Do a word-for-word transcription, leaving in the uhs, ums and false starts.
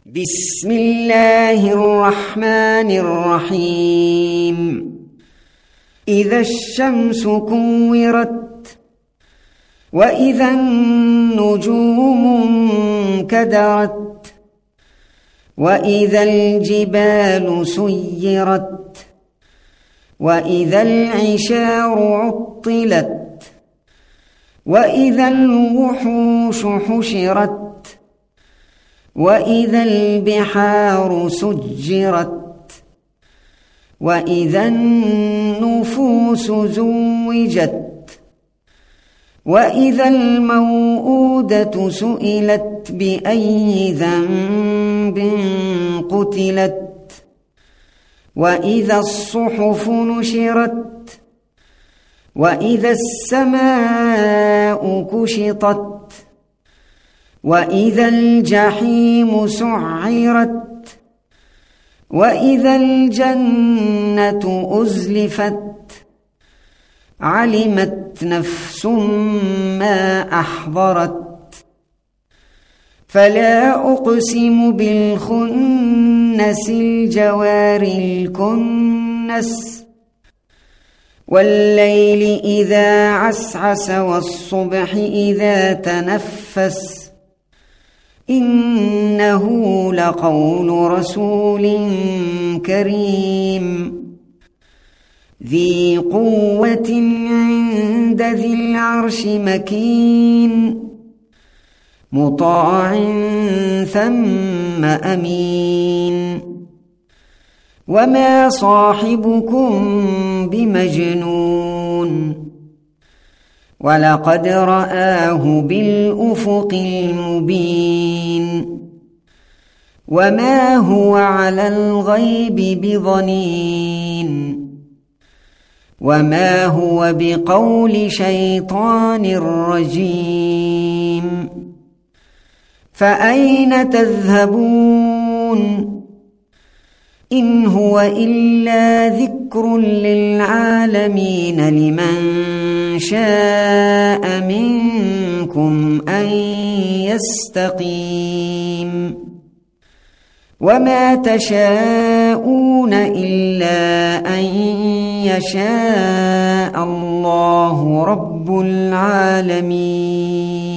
بسم الله الرحمن الرحيم إذا الشمس كورت وإذا النجوم انكدرت وإذا الجبال سيرت وإذا العشار عطلت وإذا الوحوش حشرت وإذا البحار سجرت وإذا النفوس زوجت وإذا الموءودة سئلت بأي ذنب قتلت وإذا الصحف نشرت وإذا السماء كشطت وإذا الجحيم سعرت وإذا الجنة أزلفت علمت نفس ما أحضرت فلا أقسم بالخنس الجوار الكنس والليل إذا عسعس والصبح إذا تنفس إنه لقول رسول كريم ذي قوة عند ذي العرش مكين مطاع ثم أمين وما صاحبكم بمجنون ولقد رآه بالأفق المبين وما هو على الغيب بضنين وما هو بقول شيطان رجيم فأين تذهبون إن هو إلا ذكر للعالمين لمن شاء منكم أن يستقيم وما تشاءون إلا أن يشاء الله رب العالمين.